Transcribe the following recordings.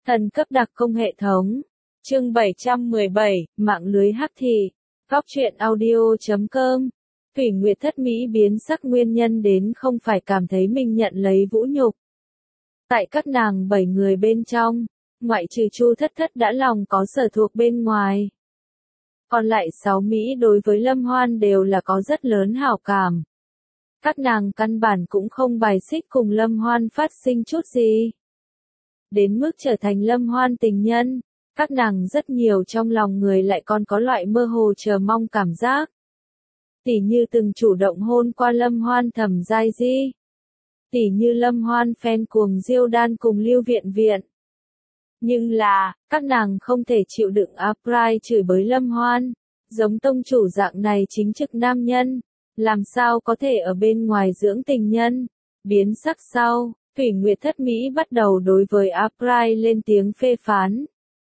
Thần cấp đặc công hệ thống. Chương 717, mạng lưới hắc thị. Góc truyện audio.com. Thủy Nguyệt Thất Mỹ biến sắc nguyên nhân đến không phải cảm thấy mình nhận lấy vũ nhục. Tại các nàng 7 người bên trong, ngoại trừ Chu Thất Thất đã lòng có sở thuộc bên ngoài. Còn lại 6 Mỹ đối với Lâm Hoan đều là có rất lớn hảo cảm. Các nàng căn bản cũng không bài xích cùng Lâm Hoan phát sinh chút gì. Đến mức trở thành Lâm Hoan tình nhân, các nàng rất nhiều trong lòng người lại còn có loại mơ hồ chờ mong cảm giác. Tỉ như từng chủ động hôn qua Lâm Hoan Thẩm Giai Di. Tỉ như Lâm Hoan fan cuồng Diêu Đan cùng Lưu Viện Viện. Nhưng là, các nàng không thể chịu đựng April chửi bới Lâm Hoan, giống tông chủ dạng này chính trực nam nhân, làm sao có thể ở bên ngoài dưỡng tình nhân. Biến sắc sau, Thủy Nguyệt Thất Mỹ bắt đầu đối với April lên tiếng phê phán.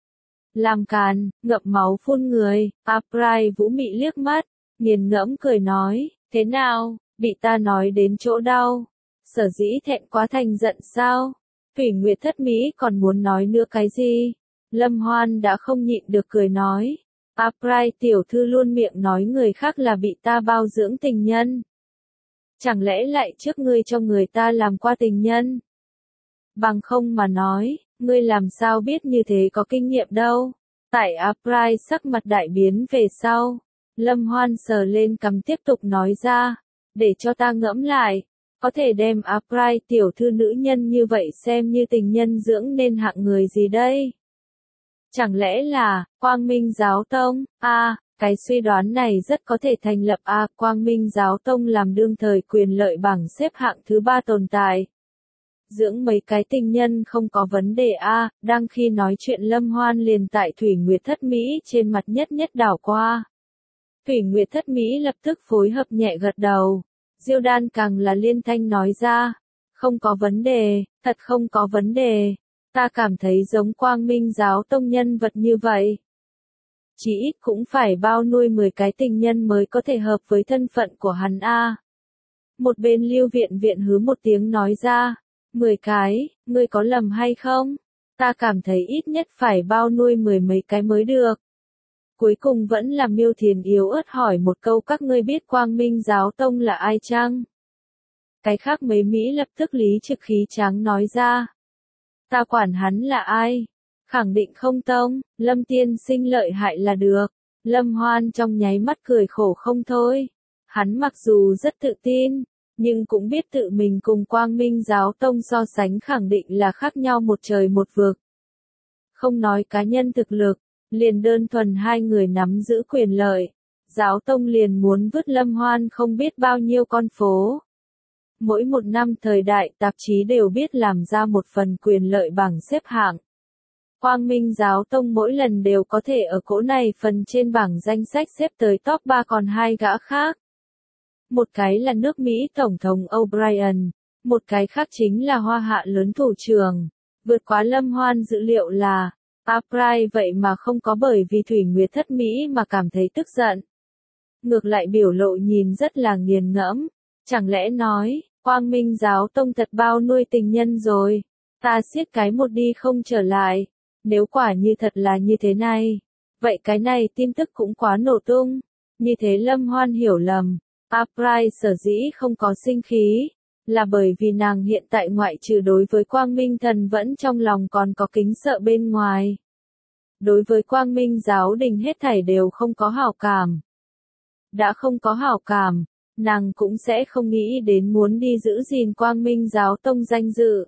Làm càn, ngậm máu phun người, April vũ mị liếc mắt, nghiền ngẫm cười nói, thế nào, bị ta nói đến chỗ đau, sở dĩ thẹn quá thành giận sao? Thủy Nguyệt Thất Mỹ còn muốn nói nữa cái gì? Lâm Hoan đã không nhịn được cười nói, April tiểu thư luôn miệng nói người khác là bị ta bao dưỡng tình nhân. Chẳng lẽ lại trước ngươi cho người ta làm qua tình nhân? Bằng không mà nói, ngươi làm sao biết như thế có kinh nghiệm đâu? Tại April sắc mặt đại biến về sau, Lâm Hoan sờ lên cằm tiếp tục nói ra, để cho ta ngẫm lại, có thể đem April tiểu thư nữ nhân như vậy xem như tình nhân dưỡng nên hạng người gì đây? Chẳng lẽ là, Quang Minh Giáo Tông? Cái suy đoán này rất có thể thành lập Quang Minh Giáo Tông làm đương thời quyền lợi bảng xếp hạng thứ 3 tồn tại. Dưỡng mấy cái tình nhân không có vấn đề đang khi nói chuyện Lâm Hoan liền tại Thủy Nguyệt Thất Mỹ trên mặt nhất đảo qua. Thủy Nguyệt Thất Mỹ lập tức phối hợp nhẹ gật đầu. Diêu Đan càng là liên thanh nói ra, không có vấn đề, thật không có vấn đề. Ta cảm thấy giống Quang Minh Giáo Tông nhân vật như vậy. Chỉ ít cũng phải bao nuôi 10 cái tình nhân mới có thể hợp với thân phận của hắn Một bên Lưu Viện Viện hứ một tiếng nói ra, 10 cái, ngươi có lầm hay không? Ta cảm thấy ít nhất phải bao nuôi 10 mấy cái mới được. Cuối cùng vẫn là Miêu Thiền yếu ớt hỏi một câu, các ngươi biết Quang Minh Giáo Tông là ai chăng? Cái khác mấy Mỹ lập tức lý trực khí tráng nói ra. Ta quản hắn là ai? Khẳng định không tông, Lâm tiên sinh lợi hại là được. Lâm Hoan trong nháy mắt cười khổ không thôi. Hắn mặc dù rất tự tin, nhưng cũng biết tự mình cùng Quang Minh Giáo Tông so sánh khẳng định là khác nhau một trời một vực. Không nói cá nhân thực lực, liền đơn thuần hai người nắm giữ quyền lợi, Giáo Tông liền muốn vứt Lâm Hoan không biết bao nhiêu con phố. Mỗi một năm thời đại tạp chí đều biết làm ra một phần quyền lợi bảng xếp hạng. Quang Minh Giáo Tông mỗi lần đều có thể ở cỗ này phần trên bảng danh sách xếp tới top 3 còn hai gã khác. Một cái là nước Mỹ Tổng thống O'Brien, một cái khác chính là Hoa Hạ lớn thủ trưởng. Vượt quá Lâm Hoan dự liệu là, April vậy mà không có bởi vì Thủy Nguyệt Thất Mỹ mà cảm thấy tức giận. Ngược lại biểu lộ nhìn rất là nghiền ngẫm, chẳng lẽ nói, Quang Minh Giáo Tông thật bao nuôi tình nhân rồi, ta siết cái một đi không trở lại, nếu quả như thật là như thế này, vậy cái này tin tức cũng quá nổ tung, như thế Lâm Hoan hiểu lầm, April sở dĩ không có sinh khí, là bởi vì nàng hiện tại ngoại trừ đối với Quang Minh Thần vẫn trong lòng còn có kính sợ bên ngoài. Đối với Quang Minh Giáo Đình hết thảy đều không có hảo cảm. Đã không có hảo cảm, nàng cũng sẽ không nghĩ đến muốn đi giữ gìn Quang Minh Giáo Tông danh dự.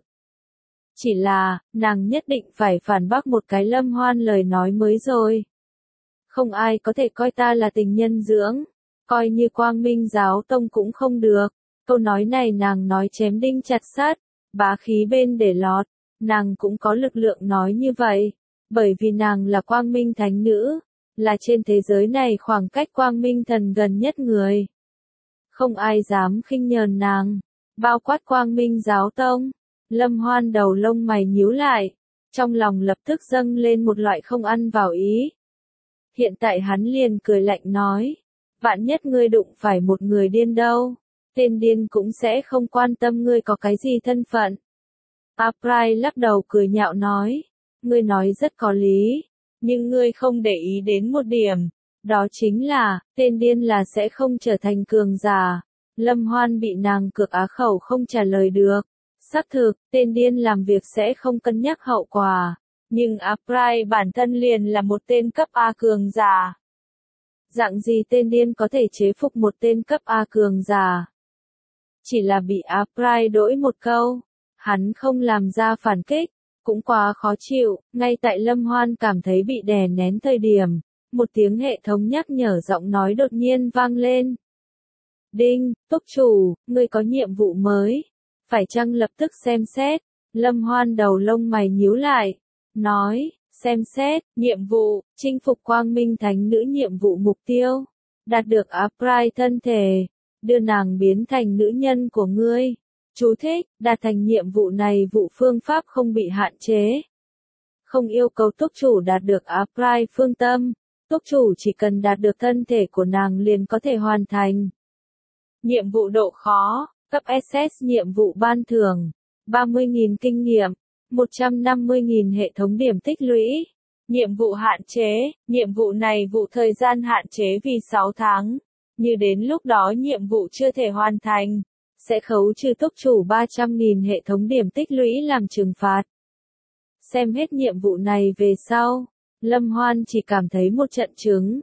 Chỉ là, nàng nhất định phải phản bác một cái Lâm Hoan lời nói mới rồi. Không ai có thể coi ta là tình nhân dưỡng, coi như Quang Minh Giáo Tông cũng không được. Câu nói này nàng nói chém đinh chặt sắt, bá khí bên để lọt, nàng cũng có lực lượng nói như vậy, bởi vì nàng là Quang Minh Thánh Nữ, là trên thế giới này khoảng cách Quang Minh Thần gần nhất người. Không ai dám khinh nhờn nàng, bao quát Quang Minh Giáo Tông. Lâm Hoan đầu lông mày nhíu lại, trong lòng lập tức dâng lên một loại không ăn vào ý. Hiện tại hắn liền cười lạnh nói, vạn nhất ngươi đụng phải một người điên đâu, tên điên cũng sẽ không quan tâm ngươi có cái gì thân phận. April lắc đầu cười nhạo nói, ngươi nói rất có lý. Nhưng ngươi không để ý đến một điểm. Đó chính là, tên điên là sẽ không trở thành cường giả. Lâm Hoan bị nàng cược á khẩu không trả lời được. Xác thực, tên điên làm việc sẽ không cân nhắc hậu quả. Nhưng April bản thân liền là một tên cấp A cường giả. Dạng gì tên điên có thể chế phục một tên cấp A cường giả? Chỉ là bị April đỗi một câu. Hắn không làm ra phản kích, cũng quá khó chịu. Ngay tại Lâm Hoan cảm thấy bị đè nén thời điểm, một tiếng hệ thống nhắc nhở giọng nói đột nhiên vang lên. Đinh, túc chủ, ngươi có nhiệm vụ mới. Phải chăng lập tức xem xét? Lâm Hoan đầu lông mày nhíu lại. Nói, xem xét, nhiệm vụ, chinh phục Quang Minh Thánh Nữ nhiệm vụ mục tiêu. Đạt được April thân thể. Đưa nàng biến thành nữ nhân của ngươi. Chú thích, đạt thành nhiệm vụ này vụ phương pháp không bị hạn chế. Không yêu cầu túc chủ đạt được April phương tâm. Túc chủ chỉ cần đạt được thân thể của nàng liền có thể hoàn thành. Nhiệm vụ độ khó, cấp SS nhiệm vụ ban thưởng, 30.000 kinh nghiệm, 150.000 hệ thống điểm tích lũy. Nhiệm vụ hạn chế, nhiệm vụ này vụ thời gian hạn chế vì 6 tháng. Như đến lúc đó nhiệm vụ chưa thể hoàn thành, sẽ khấu trừ túc chủ 300.000 hệ thống điểm tích lũy làm trừng phạt. Xem hết nhiệm vụ này về sau, Lâm Hoan chỉ cảm thấy một trận chứng.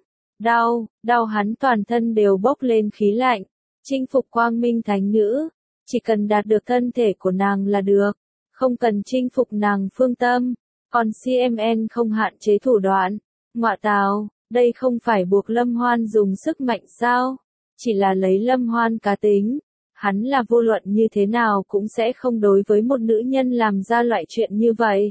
Đau hắn toàn thân đều bốc lên khí lạnh. Chinh phục Quang Minh Thánh Nữ, chỉ cần đạt được thân thể của nàng là được, không cần chinh phục nàng phương tâm. Còn CMN không hạn chế thủ đoạn. Ngọa tào, đây không phải buộc Lâm Hoan dùng sức mạnh sao? Chỉ là lấy Lâm Hoan cá tính. Hắn là vô luận như thế nào cũng sẽ không đối với một nữ nhân làm ra loại chuyện như vậy.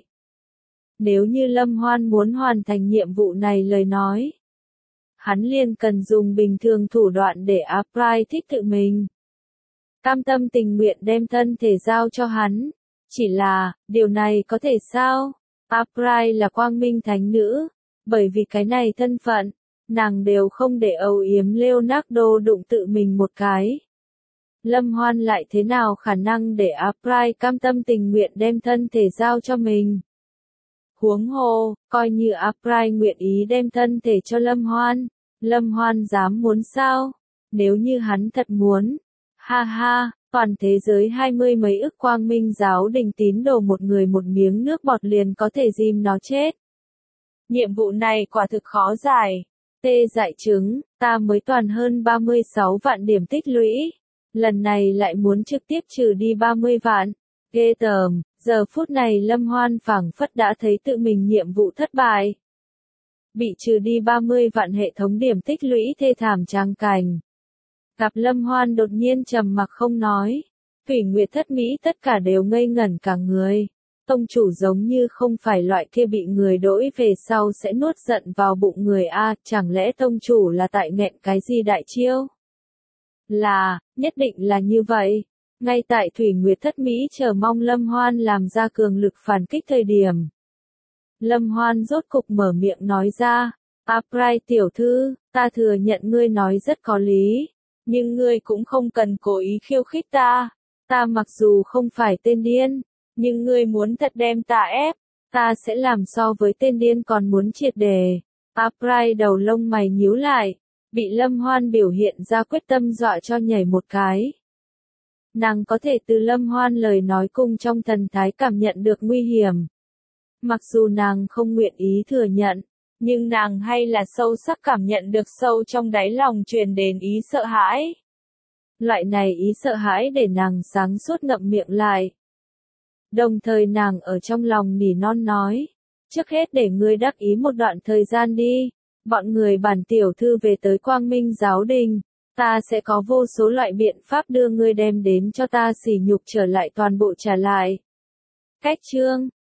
Nếu như Lâm Hoan muốn hoàn thành nhiệm vụ này lời nói, hắn liền cần dùng bình thường thủ đoạn để April thích tự mình. Cam tâm tình nguyện đem thân thể giao cho hắn. Chỉ là, điều này có thể sao? April là Quang Minh Thánh Nữ. Bởi vì cái này thân phận, nàng đều không để âu yếm Leonardo đụng tự mình một cái. Lâm Hoan lại thế nào khả năng để April cam tâm tình nguyện đem thân thể giao cho mình? Huống hồ, coi như April nguyện ý đem thân thể cho Lâm Hoan dám muốn sao? Nếu như hắn thật muốn, ha ha, toàn thế giới 20 mấy ức Quang Minh giáo đình tín đồ một người một miếng nước bọt liền có thể ghim nó chết. Nhiệm vụ này quả thực khó giải. Tê dại chứng, ta mới toàn hơn 36 vạn điểm tích lũy. Lần này lại muốn trực tiếp trừ đi 30 vạn. Ghê tởm, giờ phút này Lâm Hoan phảng phất đã thấy tự mình nhiệm vụ thất bại. Bị trừ đi 30 vạn hệ thống điểm tích lũy thê thảm trang cảnh. Gặp Lâm Hoan đột nhiên trầm mặc không nói. Thủy Nguyệt Thất Mỹ tất cả đều ngây ngẩn cả người. Tông chủ giống như không phải loại kia bị người đỗi về sau sẽ nuốt giận vào bụng người a, chẳng lẽ tông chủ là tại nghẹn cái gì đại chiêu? Là, nhất định là như vậy. Ngay tại Thủy Nguyệt Thất Mỹ chờ mong Lâm Hoan làm ra cường lực phản kích thời điểm. Lâm Hoan rốt cục mở miệng nói ra, April tiểu thư, ta thừa nhận ngươi nói rất có lý, nhưng ngươi cũng không cần cố ý khiêu khích ta. Ta mặc dù không phải tên điên, nhưng ngươi muốn thật đem ta ép, ta sẽ làm so với tên điên còn muốn triệt đề. April đầu lông mày nhíu lại, bị Lâm Hoan biểu hiện ra quyết tâm dọa cho nhảy một cái. Nàng có thể từ Lâm Hoan lời nói cùng trong thần thái cảm nhận được nguy hiểm. Mặc dù nàng không nguyện ý thừa nhận, nhưng nàng hay là sâu sắc cảm nhận được sâu trong đáy lòng truyền đến ý sợ hãi. Loại này ý sợ hãi để nàng sáng suốt ngậm miệng lại. Đồng thời nàng ở trong lòng nỉ non nói, trước hết để ngươi đắc ý một đoạn thời gian đi, bọn người bản tiểu thư về tới Quang Minh giáo đình, ta sẽ có vô số loại biện pháp đưa ngươi đem đến cho ta sỉ nhục trở lại toàn bộ trả lại. Cách chương